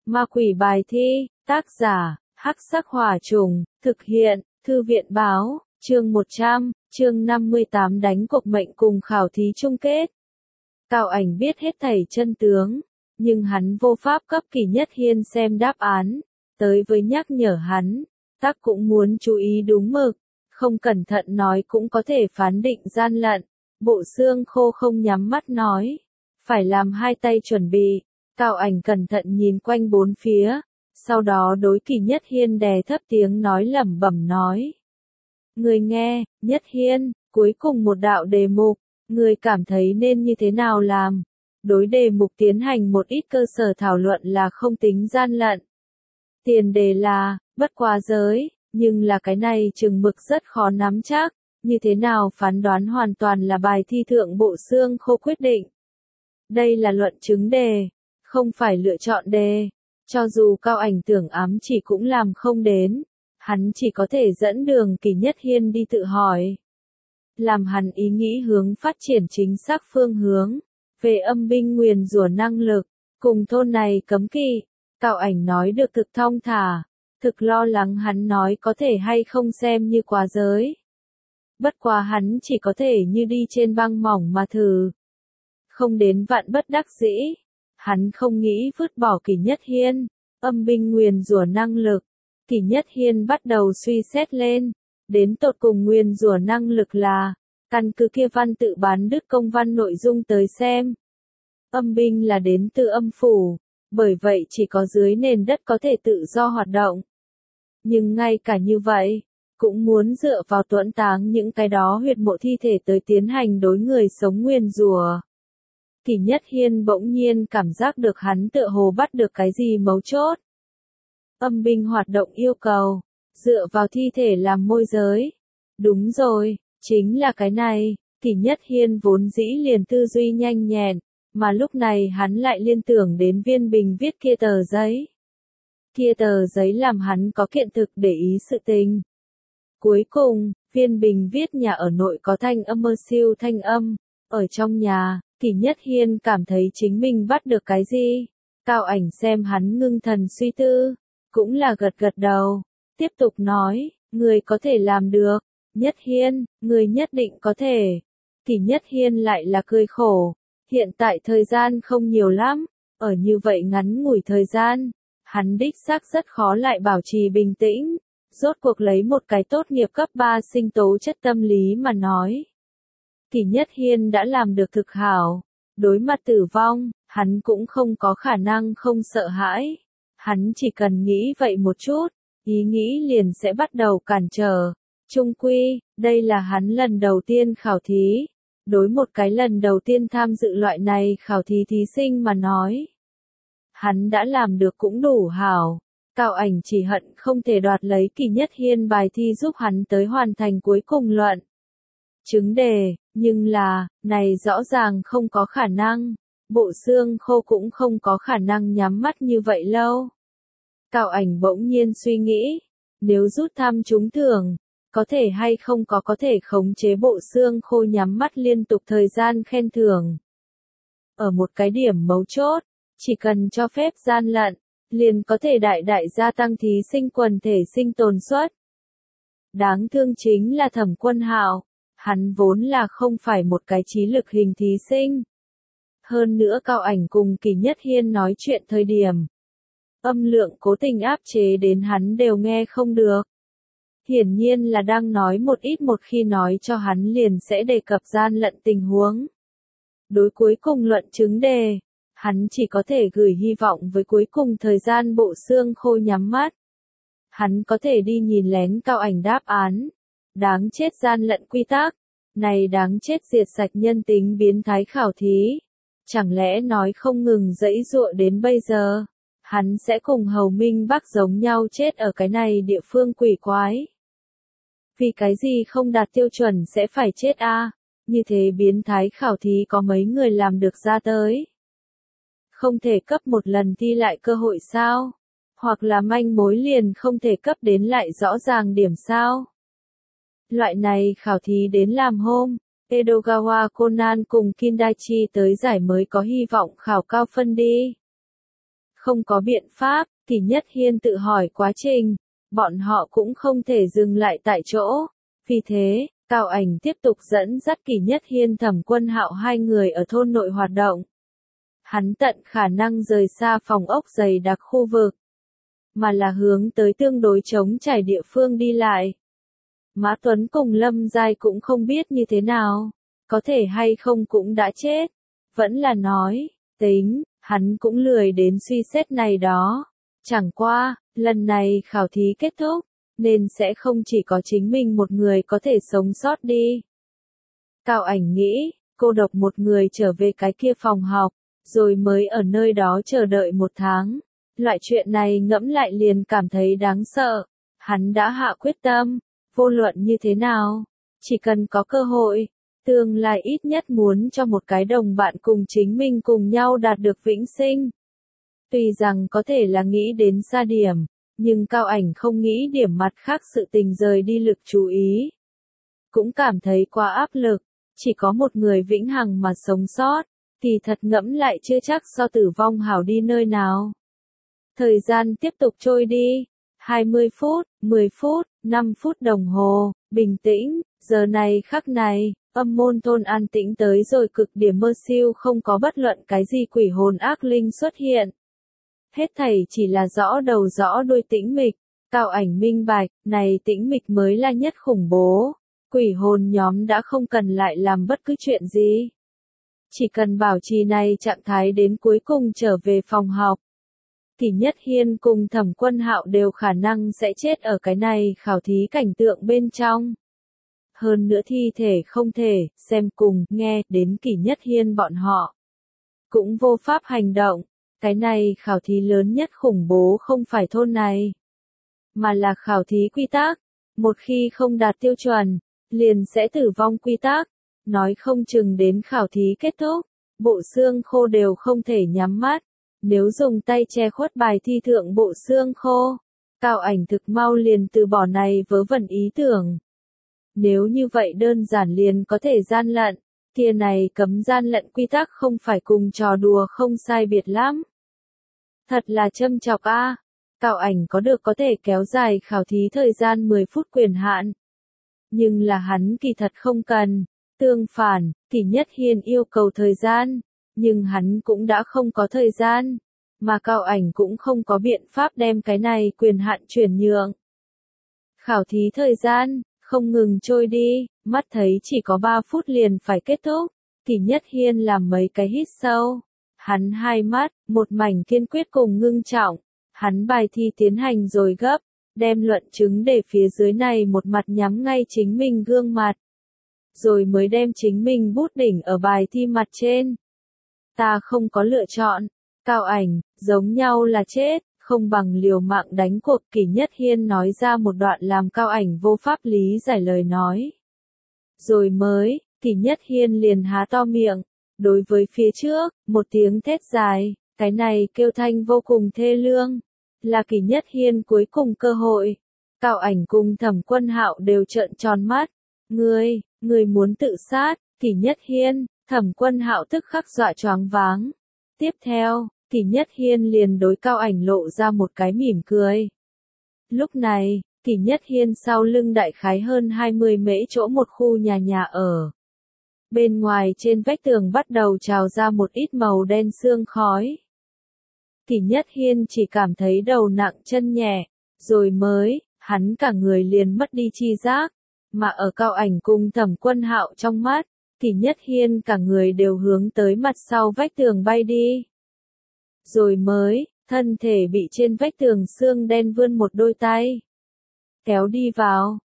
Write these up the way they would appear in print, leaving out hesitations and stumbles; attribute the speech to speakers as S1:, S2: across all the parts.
S1: Ma quỷ bài thi, tác giả, Hắc Sắc Hỏa Trùng, thực hiện, Thư viện báo, chương 100, chương 58 đánh cuộc mệnh cùng khảo thí chung kết. Cao Ảnh biết hết thảy chân tướng, nhưng hắn vô pháp cấp Kỷ Nhất Hiên xem đáp án, tới với nhắc nhở hắn, tác cũng muốn chú ý đúng mực, không cẩn thận nói cũng có thể phán định gian lận. Bộ Xương Khô không nhắm mắt nói, phải làm hai tay chuẩn bị. Cao Ảnh cẩn thận nhìn quanh bốn phía, sau đó đối Kỷ Nhất Hiên đè thấp tiếng nói lẩm bẩm nói. Người nghe, Nhất Hiên, cuối cùng một đạo đề mục, người cảm thấy nên như thế nào làm? Đối đề mục tiến hành một ít cơ sở thảo luận là không tính gian lận. Tiền đề là, bất quá giới, nhưng là cái này chừng mực rất khó nắm chắc, như thế nào phán đoán hoàn toàn là bài thi thượng Bộ Xương Khô quyết định. Đây là luận chứng đề, không phải lựa chọn đề. Cho dù Cao Ảnh tưởng ám chỉ cũng làm không đến, hắn chỉ có thể dẫn đường Kỷ Nhất Hiên đi tự hỏi. Làm hắn ý nghĩ hướng phát triển chính xác phương hướng, về âm binh nguyền rủa năng lực, cùng thôn này cấm kỵ. Cao Ảnh nói được thực thong thả, thực lo lắng hắn nói có thể hay không xem như quá giới. Bất quá hắn chỉ có thể như đi trên băng mỏng mà thử. Không đến vạn bất đắc dĩ, hắn không nghĩ vứt bỏ Kỷ Nhất Hiên, âm binh nguyền rủa năng lực. Kỷ Nhất Hiên bắt đầu suy xét lên, đến tột cùng nguyền rủa năng lực là, căn cứ kia văn tự bán đứt công văn nội dung tới xem. Âm binh là đến từ âm phủ, bởi vậy chỉ có dưới nền đất có thể tự do hoạt động. Nhưng ngay cả như vậy, cũng muốn dựa vào tuẫn táng những cái đó huyệt mộ thi thể tới tiến hành đối người sống nguyền rủa. Kỷ Nhất Hiên bỗng nhiên cảm giác được hắn tựa hồ bắt được cái gì mấu chốt. Âm binh hoạt động yêu cầu, dựa vào thi thể làm môi giới. Đúng rồi, chính là cái này. Kỷ Nhất Hiên vốn dĩ liền tư duy nhanh nhẹn, mà lúc này hắn lại liên tưởng đến Viên Bình viết kia tờ giấy. Kia tờ giấy làm hắn có kiện thực để ý sự tình. Cuối cùng, Viên Bình viết nhà ở nội có thanh âm mơ siêu thanh âm, ở trong nhà. Kỷ Nhất Hiên cảm thấy chính mình bắt được cái gì. Cao Ảnh xem hắn ngưng thần suy tư, cũng là gật gật đầu, tiếp tục nói, người có thể làm được, Nhất Hiên, người nhất định có thể. Kỷ Nhất Hiên lại là cười khổ, hiện tại thời gian không nhiều lắm, ở như vậy ngắn ngủi thời gian, hắn đích xác rất khó lại bảo trì bình tĩnh, rốt cuộc lấy một cái tốt nghiệp cấp 3 sinh tố chất tâm lý mà nói. Kỷ Nhất Hiên đã làm được thực hảo, đối mặt tử vong, hắn cũng không có khả năng không sợ hãi. Hắn chỉ cần nghĩ vậy một chút, ý nghĩ liền sẽ bắt đầu cản trở. Chung quy, đây là hắn lần đầu tiên khảo thí. Đối một cái lần đầu tiên tham dự loại này khảo thí thí sinh mà nói. Hắn đã làm được cũng đủ hảo. Cao Ảnh chỉ hận không thể đoạt lấy Kỷ Nhất Hiên bài thi giúp hắn tới hoàn thành cuối cùng luận chứng đề, nhưng là, này rõ ràng không có khả năng. Bộ Xương Khô cũng không có khả năng nhắm mắt như vậy lâu. Cao Ảnh bỗng nhiên suy nghĩ, nếu rút thăm trúng thưởng, có thể hay không có thể khống chế Bộ Xương Khô nhắm mắt liên tục thời gian khen thưởng. Ở một cái điểm mấu chốt, chỉ cần cho phép gian lận, liền có thể đại gia tăng thí sinh quần thể sinh tồn suất. Đáng thương chính là Thẩm Quân Hạo, hắn vốn là không phải một cái trí lực hình thí sinh. Hơn nữa Cao Ảnh cùng Kỷ Nhất Hiên nói chuyện thời điểm, âm lượng cố tình áp chế đến hắn đều nghe không được. Hiển nhiên là đang nói một ít một khi nói cho hắn liền sẽ đề cập gian lận tình huống. Đối cuối cùng luận chứng đề, hắn chỉ có thể gửi hy vọng với cuối cùng thời gian Bộ Xương Khô nhắm mắt. Hắn có thể đi nhìn lén Cao Ảnh đáp án. Đáng chết gian lận quy tắc, này đáng chết diệt sạch nhân tính biến thái khảo thí. Chẳng lẽ nói không ngừng dãy dụa đến bây giờ, hắn sẽ cùng Hầu Minh Bắc giống nhau chết ở cái này địa phương quỷ quái. Vì cái gì không đạt tiêu chuẩn sẽ phải chết a? Như thế biến thái khảo thí có mấy người làm được ra tới? Không thể cấp một lần thi lại cơ hội sao? Hoặc là manh mối liền không thể cấp đến lại rõ ràng điểm sao? Loại này khảo thí đến làm hôm, Edogawa Conan cùng Kindaichi tới giải mới có hy vọng khảo cao phân đi. Không có biện pháp, Kỷ Nhất Hiên tự hỏi quá trình, bọn họ cũng không thể dừng lại tại chỗ. Vì thế, Cao Ảnh tiếp tục dẫn dắt Kỷ Nhất Hiên Thẩm Quân Hạo hai người ở thôn nội hoạt động. Hắn tận khả năng rời xa phòng ốc dày đặc khu vực, mà là hướng tới tương đối trống trải địa phương đi lại. Mã Tuấn cùng Lâm Giai cũng không biết như thế nào, có thể hay không cũng đã chết. Vẫn là nói, tính, hắn cũng lười đến suy xét này đó. Chẳng qua, lần này khảo thí kết thúc, nên sẽ không chỉ có chính mình một người có thể sống sót đi. Cao Ảnh nghĩ, cô độc một người trở về cái kia phòng học, rồi mới ở nơi đó chờ đợi 1 tháng. Loại chuyện này ngẫm lại liền cảm thấy đáng sợ. Hắn đã hạ quyết tâm, vô luận như thế nào, chỉ cần có cơ hội, tương lai ít nhất muốn cho một cái đồng bạn cùng chính mình cùng nhau đạt được vĩnh sinh. Tuy rằng có thể là nghĩ đến xa điểm, nhưng Cao Ảnh không nghĩ điểm mặt khác sự tình rời đi lực chú ý. Cũng cảm thấy quá áp lực, chỉ có một người vĩnh hằng mà sống sót, thì thật ngẫm lại chưa chắc so tử vong hảo đi nơi nào. Thời gian tiếp tục trôi đi, 20 phút, 10 phút, 5 phút đồng hồ, bình tĩnh, giờ này khắc này, âm môn thôn an tĩnh tới rồi cực điểm mơ siêu không có bất luận cái gì quỷ hồn ác linh xuất hiện. Hết thảy chỉ là rõ đầu rõ đuôi tĩnh mịch, Cao Ảnh minh bạch, này tĩnh mịch mới là nhất khủng bố. Quỷ hồn nhóm đã không cần lại làm bất cứ chuyện gì. Chỉ cần bảo trì này trạng thái đến cuối cùng trở về phòng học. Kỷ Nhất Hiên cùng Thẩm Quân Hạo đều khả năng sẽ chết ở cái này khảo thí cảnh tượng bên trong. Hơn nữa thi thể không thể, xem cùng, nghe, đến Kỷ Nhất Hiên bọn họ. Cũng vô pháp hành động, cái này khảo thí lớn nhất khủng bố không phải thôn này. Mà là khảo thí quy tắc, một khi không đạt tiêu chuẩn, liền sẽ tử vong quy tắc. Nói không chừng đến khảo thí kết thúc, bộ xương khô đều không thể nhắm mắt. Nếu dùng tay che khuất bài thi thượng bộ xương khô, Cao Ảnh thực mau liền từ bỏ này vớ vẩn ý tưởng. Nếu như vậy đơn giản liền có thể gian lận, kia này cấm gian lận quy tắc không phải cùng trò đùa không sai biệt lắm. Thật là châm chọc a. Cao Ảnh có được có thể kéo dài khảo thí thời gian 10 phút quyền hạn. Nhưng là hắn kỳ thật không cần. Tương phản, Kỷ Nhất Hiên yêu cầu thời gian, nhưng hắn cũng đã không có thời gian, mà Cao Ảnh cũng không có biện pháp đem cái này quyền hạn chuyển nhượng. Khảo thí thời gian, không ngừng trôi đi, mắt thấy chỉ có 3 phút liền phải kết thúc, Kỷ Nhất Hiên làm mấy cái hít sâu. Hắn hai mắt, một mảnh kiên quyết cùng ngưng trọng, hắn bài thi tiến hành rồi gấp, đem luận chứng để phía dưới này một mặt nhắm ngay chính mình gương mặt. Rồi mới đem chính mình bút đỉnh ở bài thi mặt trên. Ta không có lựa chọn, Cao Ảnh, giống nhau là chết, không bằng liều mạng đánh cuộc. Kỷ Nhất Hiên nói ra một đoạn làm Cao Ảnh vô pháp lý giải lời nói. Rồi mới, Kỷ Nhất Hiên liền há to miệng, đối với phía trước, một tiếng thét dài, cái này kêu thanh vô cùng thê lương, là Kỷ Nhất Hiên cuối cùng cơ hội. Cao Ảnh cùng Thẩm Quân Hạo đều trợn tròn mắt, ngươi muốn tự sát. Kỷ Nhất Hiên, Thẩm Quân Hạo tức khắc dọa choáng váng. Tiếp theo, Kỷ Nhất Hiên liền đối Cao Ảnh lộ ra một cái mỉm cười. Lúc này, Kỷ Nhất Hiên sau lưng đại khái hơn 20 mễ chỗ một khu nhà ở. Bên ngoài trên vách tường bắt đầu trào ra một ít màu đen sương khói. Kỷ Nhất Hiên chỉ cảm thấy đầu nặng chân nhẹ, rồi mới, hắn cả người liền mất đi chi giác, mà ở Cao Ảnh cùng Thẩm Quân Hạo trong mắt, Kỷ Nhất Hiên cả người đều hướng tới mặt sau vách tường bay đi. Rồi mới, thân thể bị trên vách tường xương đen vươn một đôi tay kéo đi vào.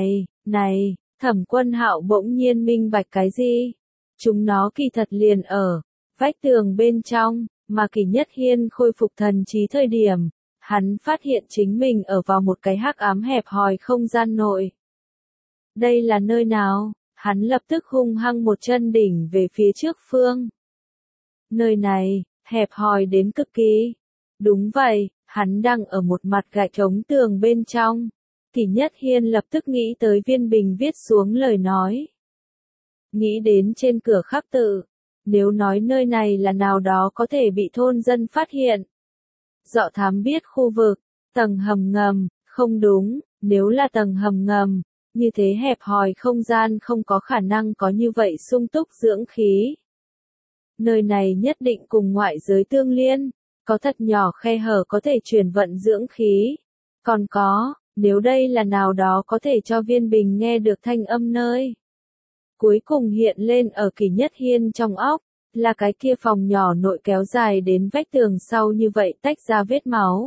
S1: Này, Thẩm Quân Hạo bỗng nhiên minh bạch cái gì? Chúng nó kỳ thật liền ở vách tường bên trong, mà Kỷ Nhất Hiên khôi phục thần trí thời điểm, hắn phát hiện chính mình ở vào một cái hắc ám hẹp hòi không gian nội. Đây là nơi nào? Hắn lập tức hung hăng một chân đỉnh về phía trước phương. Nơi này, hẹp hòi đến cực kỳ. Đúng vậy, hắn đang ở một mặt gạch chống tường bên trong. Kỷ Nhất Hiên lập tức nghĩ tới Viên Bình viết xuống lời nói. Nghĩ đến trên cửa khắc tự. Nếu nói nơi này là nào đó có thể bị thôn dân phát hiện. Dọ thám biết khu vực, tầng hầm ngầm, không đúng, nếu là tầng hầm ngầm, như thế hẹp hòi không gian không có khả năng có như vậy sung túc dưỡng khí. Nơi này nhất định cùng ngoại giới tương liên, có thật nhỏ khe hở có thể truyền vận dưỡng khí. Còn có, nếu đây là nào đó có thể cho Viên Bình nghe được thanh âm nơi. Cuối cùng hiện lên ở Kỷ Nhất Hiên trong óc, là cái kia phòng nhỏ nội kéo dài đến vách tường sau như vậy tách ra vết máu.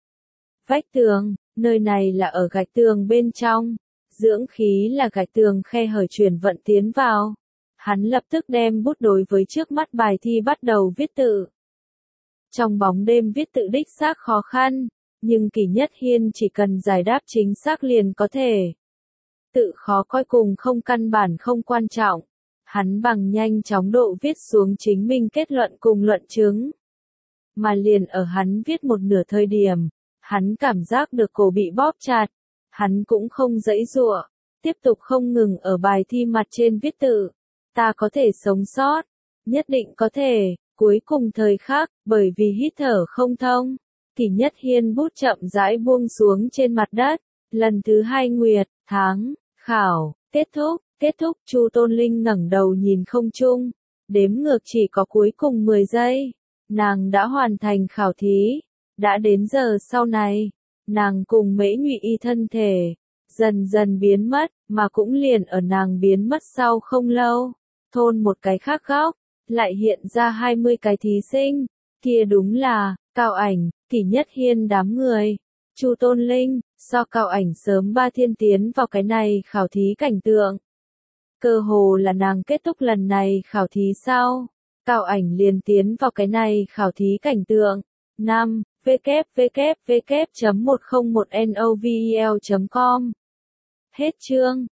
S1: Vách tường, nơi này là ở gạch tường bên trong, dưỡng khí là gạch tường khe hở truyền vận tiến vào. Hắn lập tức đem bút đối với trước mắt bài thi bắt đầu viết tự. Trong bóng đêm viết tự đích xác khó khăn, nhưng Kỷ Nhất Hiên chỉ cần giải đáp chính xác liền có thể. Tự khó coi cùng không căn bản không quan trọng. Hắn bằng nhanh chóng độ viết xuống chính mình kết luận cùng luận chứng. Mà liền ở hắn viết một nửa thời điểm, hắn cảm giác được cổ bị bóp chặt. Hắn cũng không giãy giụa, tiếp tục không ngừng ở bài thi mặt trên viết tự. Ta có thể sống sót, nhất định có thể. Cuối cùng thời khắc, bởi vì hít thở không thông, Kỷ Nhất Hiên bút chậm rãi buông xuống trên mặt đất. Lần thứ 2 nguyệt, tháng, khảo, kết thúc, Chu Tôn Linh ngẩng đầu nhìn không trung, đếm ngược chỉ có cuối cùng 10 giây. Nàng đã hoàn thành khảo thí, đã đến giờ sau này, nàng cùng Mễ Nhụy Y thân thể dần dần biến mất, mà cũng liền ở nàng biến mất sau không lâu, thôn một cái khác góc, lại hiện ra 20 cái thí sinh, kia đúng là Cao Ảnh, Kỷ Nhất Hiên đám người. Chu Tôn Linh, so Cao Ảnh sớm 3 thiên tiến vào cái này khảo thí cảnh tượng. Cơ hồ là nàng kết thúc lần này khảo thí sau, Cao Ảnh liền tiến vào cái này khảo thí cảnh tượng. 5. www.101novel.com Hết chương.